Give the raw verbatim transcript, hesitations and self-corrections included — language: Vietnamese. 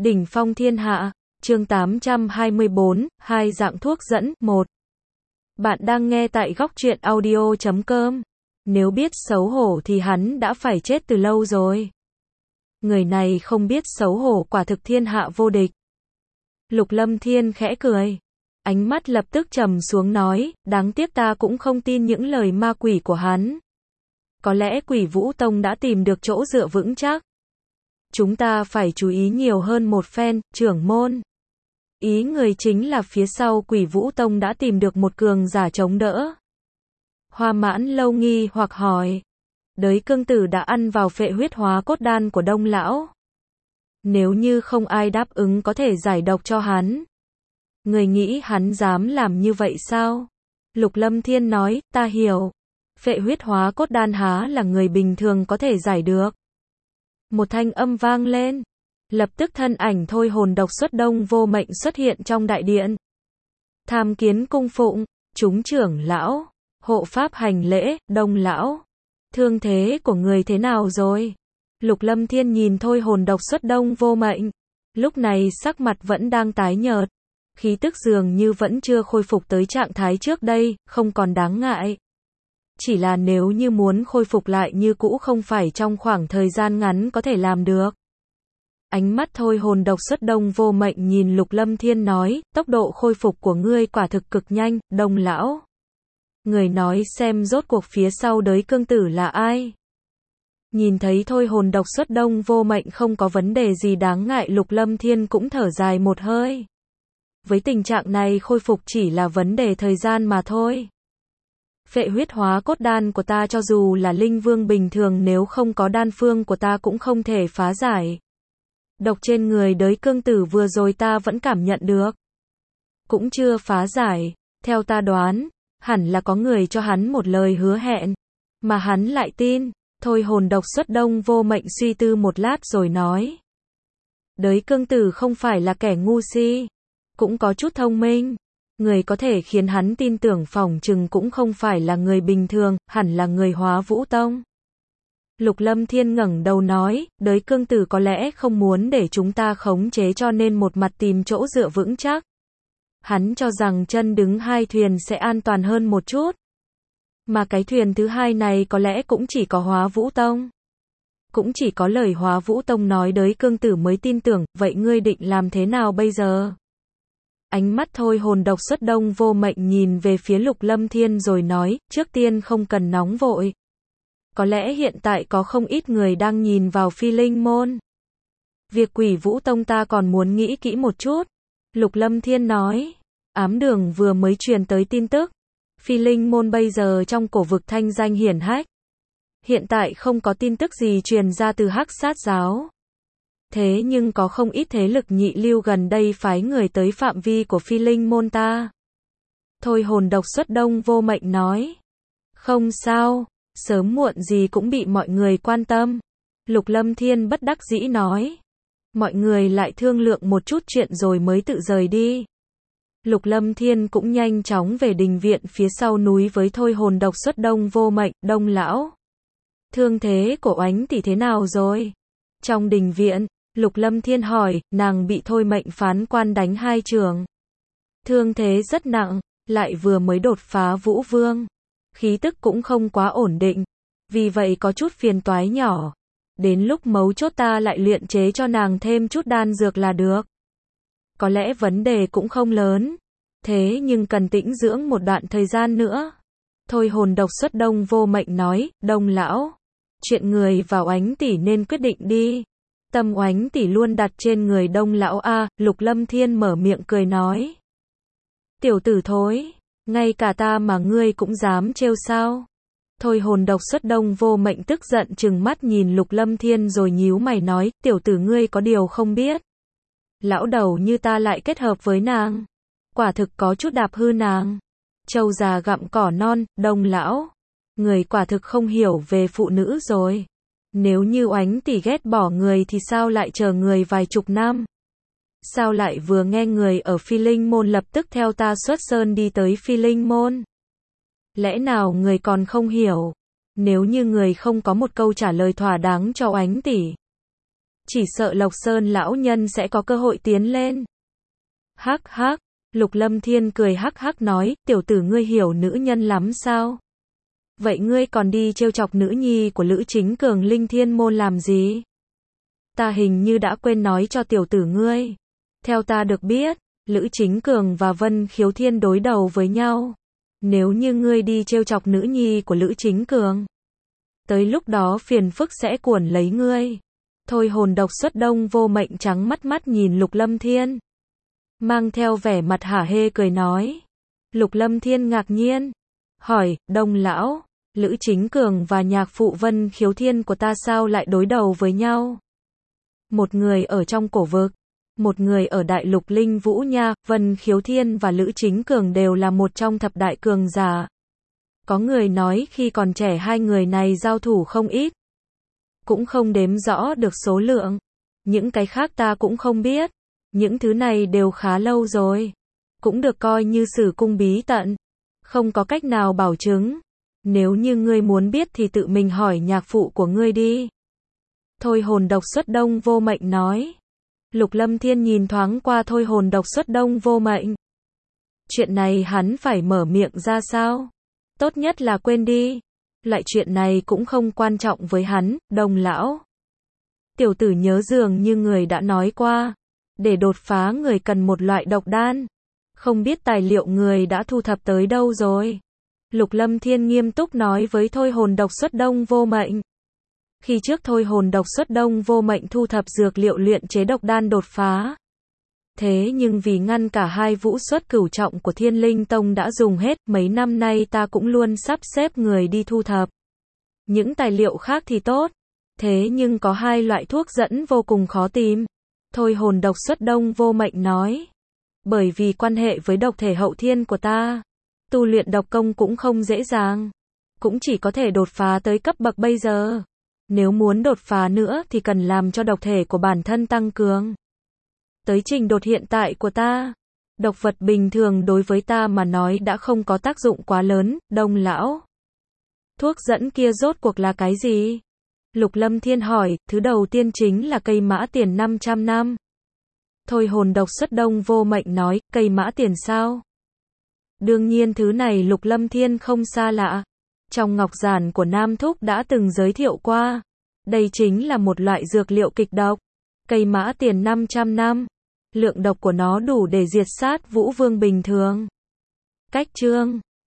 Đỉnh phong thiên hạ, chương tám trăm hai mươi bốn, hai dạng thuốc dẫn, một. Bạn đang nghe tại góc truyện audio chấm com. Nếu biết xấu hổ thì hắn đã phải chết từ lâu rồi. Người này không biết xấu hổ quả thực thiên hạ vô địch. Lục Lâm Thiên khẽ cười. Ánh mắt lập tức trầm xuống nói, đáng tiếc ta cũng không tin những lời ma quỷ của hắn. Có lẽ Quỷ Vũ Tông đã tìm được chỗ dựa vững chắc. Chúng ta phải chú ý nhiều hơn một phen, trưởng môn. Ý người chính là phía sau Quỷ Vũ Tông đã tìm được một cường giả chống đỡ. Hoa Mãn Lâu nghi hoặc hỏi. Đới cương tử đã ăn vào phệ huyết hóa cốt đan của Đông lão. Nếu như không ai đáp ứng có thể giải độc cho hắn. Người nghĩ hắn dám làm như vậy sao? Lục Lâm Thiên nói, ta hiểu. Phệ huyết hóa cốt đan há là người bình thường có thể giải được. Một thanh âm vang lên. Lập tức thân ảnh thôi hồn độc xuất Đông Vô Mệnh xuất hiện trong đại điện. Tham kiến cung phụng, chúng trưởng lão, hộ pháp hành lễ, Đông lão. Thương thế của người thế nào rồi? Lục Lâm Thiên nhìn thôi hồn độc xuất Đông Vô Mệnh. Lúc này sắc mặt vẫn đang tái nhợt. Khí tức dường như vẫn chưa khôi phục tới trạng thái trước đây, không còn đáng ngại. Chỉ là nếu như muốn khôi phục lại như cũ không phải trong khoảng thời gian ngắn có thể làm được. Ánh mắt thôi hồn độc xuất Đông Vô Mệnh nhìn Lục Lâm Thiên nói, tốc độ khôi phục của ngươi quả thực cực nhanh, Đông lão. Người nói xem rốt cuộc phía sau đới cương tử là ai. Nhìn thấy thôi hồn độc xuất Đông Vô Mệnh không có vấn đề gì đáng ngại, Lục Lâm Thiên cũng thở dài một hơi. Với tình trạng này khôi phục chỉ là vấn đề thời gian mà thôi. Phệ huyết hóa cốt đan của ta cho dù là linh vương bình thường nếu không có đan phương của ta cũng không thể phá giải. Độc trên người đới cương tử vừa rồi ta vẫn cảm nhận được. Cũng chưa phá giải, theo ta đoán, hẳn là có người cho hắn một lời hứa hẹn, mà hắn lại tin. Thôi hồn độc xuất Đông Vô Mệnh suy tư một lát rồi nói. Đới cương tử không phải là kẻ ngu si, cũng có chút thông minh. Người có thể khiến hắn tin tưởng phỏng chừng cũng không phải là người bình thường, hẳn là người Hóa Vũ Tông. Lục Lâm Thiên ngẩng đầu nói, đới cương tử có lẽ không muốn để chúng ta khống chế cho nên một mặt tìm chỗ dựa vững chắc. Hắn cho rằng chân đứng hai thuyền sẽ an toàn hơn một chút. Mà cái thuyền thứ hai này có lẽ cũng chỉ có Hóa Vũ Tông. Cũng chỉ có lời Hóa Vũ Tông nói đới cương tử mới tin tưởng, vậy ngươi định làm thế nào bây giờ? Ánh mắt thôi hồn độc xuất Đông Vô Mệnh nhìn về phía Lục Lâm Thiên rồi nói, trước tiên không cần nóng vội. Có lẽ hiện tại có không ít người đang nhìn vào Phi Linh Môn. Việc Quỷ Vũ Tông ta còn muốn nghĩ kỹ một chút. Lục Lâm Thiên nói, ám đường vừa mới truyền tới tin tức. Phi Linh Môn bây giờ trong cổ vực thanh danh hiển hách. Hiện tại không có tin tức gì truyền ra từ Hắc Sát giáo. Thế nhưng có không ít thế lực nhị lưu gần đây phái người tới phạm vi của Phi Linh Môn ta. Thôi hồn độc xuất Đông Vô Mệnh nói. Không sao, sớm muộn gì cũng bị mọi người quan tâm. Lục Lâm Thiên bất đắc dĩ nói. Mọi người lại thương lượng một chút chuyện rồi mới tự rời đi. Lục Lâm Thiên cũng nhanh chóng về đình viện phía sau núi với thôi hồn độc xuất Đông Vô Mệnh, Đông lão. Thương thế của Oánh tỷ thế nào rồi? Trong đình viện, Lục Lâm Thiên hỏi, nàng bị thôi mệnh phán quan đánh hai trường. Thương thế rất nặng, lại vừa mới đột phá Vũ Vương. Khí tức cũng không quá ổn định, vì vậy có chút phiền toái nhỏ. Đến lúc mấu chốt ta lại luyện chế cho nàng thêm chút đan dược là được. Có lẽ vấn đề cũng không lớn, thế nhưng cần tĩnh dưỡng một đoạn thời gian nữa. Thôi hồn độc xuất Đông Vô Mệnh nói, Đông lão, chuyện người và Oánh tỷ nên quyết định đi. Tâm Oánh tỷ luôn đặt trên người Đông lão a. Lục Lâm Thiên mở miệng cười nói. Tiểu tử thối, ngay cả ta mà ngươi cũng dám trêu sao? Thôi hồn độc xuất Đông Vô Mệnh tức giận trừng mắt nhìn Lục Lâm Thiên rồi nhíu mày nói, tiểu tử ngươi có điều không biết. Lão đầu như ta lại kết hợp với nàng. Quả thực có chút đạp hư nàng. Trâu già gặm cỏ non, Đông lão. Người quả thực không hiểu về phụ nữ rồi. Nếu như Oánh tỷ ghét bỏ người thì sao lại chờ người vài chục năm? Sao lại vừa nghe người ở Phi Linh Môn lập tức theo ta xuất sơn đi tới Phi Linh Môn? Lẽ nào người còn không hiểu? Nếu như người không có một câu trả lời thỏa đáng cho Oánh tỷ, chỉ sợ Lộc Sơn lão nhân sẽ có cơ hội tiến lên. Hắc hắc, Lục Lâm Thiên cười hắc hắc nói, tiểu tử ngươi hiểu nữ nhân lắm sao? Vậy ngươi còn đi trêu chọc nữ nhi của Lữ Chính Cường Linh Thiên môn làm gì? Ta hình như đã quên nói cho tiểu tử ngươi. Theo ta được biết, Lữ Chính Cường và Vân Khiếu Thiên đối đầu với nhau. Nếu như ngươi đi trêu chọc nữ nhi của Lữ Chính Cường, tới lúc đó phiền phức sẽ cuốn lấy ngươi. Thôi hồn độc xuất đông vô mệnh trắng mắt mắt nhìn Lục Lâm Thiên, mang theo vẻ mặt hả hê cười nói. Lục Lâm Thiên ngạc nhiên, hỏi, Đông lão, Lữ Chính Cường và nhạc phụ Vân Khiếu Thiên của ta sao lại đối đầu với nhau? Một người ở trong cổ vực, một người ở đại lục linh vũ nha. Vân Khiếu Thiên và Lữ Chính Cường đều là một trong thập đại cường giả. Có người nói khi còn trẻ hai người này giao thủ không ít, cũng không đếm rõ được số lượng. Những cái khác ta cũng không biết. Những thứ này đều khá lâu rồi, cũng được coi như sử cung bí tận, không có cách nào bảo chứng. Nếu như ngươi muốn biết thì tự mình hỏi nhạc phụ của ngươi đi. Thôi hồn độc xuất đông vô mệnh nói. Lục Lâm Thiên nhìn thoáng qua thôi hồn độc xuất đông vô mệnh. Chuyện này hắn phải mở miệng ra sao? Tốt nhất là quên đi. Loại chuyện này cũng không quan trọng với hắn, Đông lão. Tiểu tử nhớ dường như người đã nói qua, để đột phá người cần một loại độc đan. Không biết tài liệu người đã thu thập tới đâu rồi? Lục Lâm Thiên nghiêm túc nói với thôi hồn độc xuất đông vô mệnh. Khi trước thôi hồn độc xuất đông vô mệnh thu thập dược liệu luyện chế độc đan đột phá. Thế nhưng vì ngăn cả hai vũ xuất cửu trọng của Thiên Linh Tông đã dùng hết, mấy năm nay ta cũng luôn sắp xếp người đi thu thập. Những tài liệu khác thì tốt, thế nhưng có hai loại thuốc dẫn vô cùng khó tìm. Thôi hồn độc xuất đông vô mệnh nói. Bởi vì quan hệ với độc thể hậu thiên của ta, tu luyện độc công cũng không dễ dàng, cũng chỉ có thể đột phá tới cấp bậc bây giờ. Nếu muốn đột phá nữa thì cần làm cho độc thể của bản thân tăng cường tới trình độ hiện tại của ta. Độc vật bình thường đối với ta mà nói đã không có tác dụng quá lớn, Đông lão. Thuốc dẫn kia rốt cuộc là cái gì? Lục Lâm Thiên hỏi. Thứ đầu tiên chính là cây mã tiền năm trăm năm. Thôi hồn độc xuất đông vô mệnh nói, cây mã tiền sao? Đương nhiên thứ này Lục Lâm Thiên không xa lạ. Trong ngọc giản của Nam Thúc đã từng giới thiệu qua. Đây chính là một loại dược liệu kịch độc. Cây mã tiền năm trăm năm. Lượng độc của nó đủ để diệt sát vũ vương bình thường. Cách chương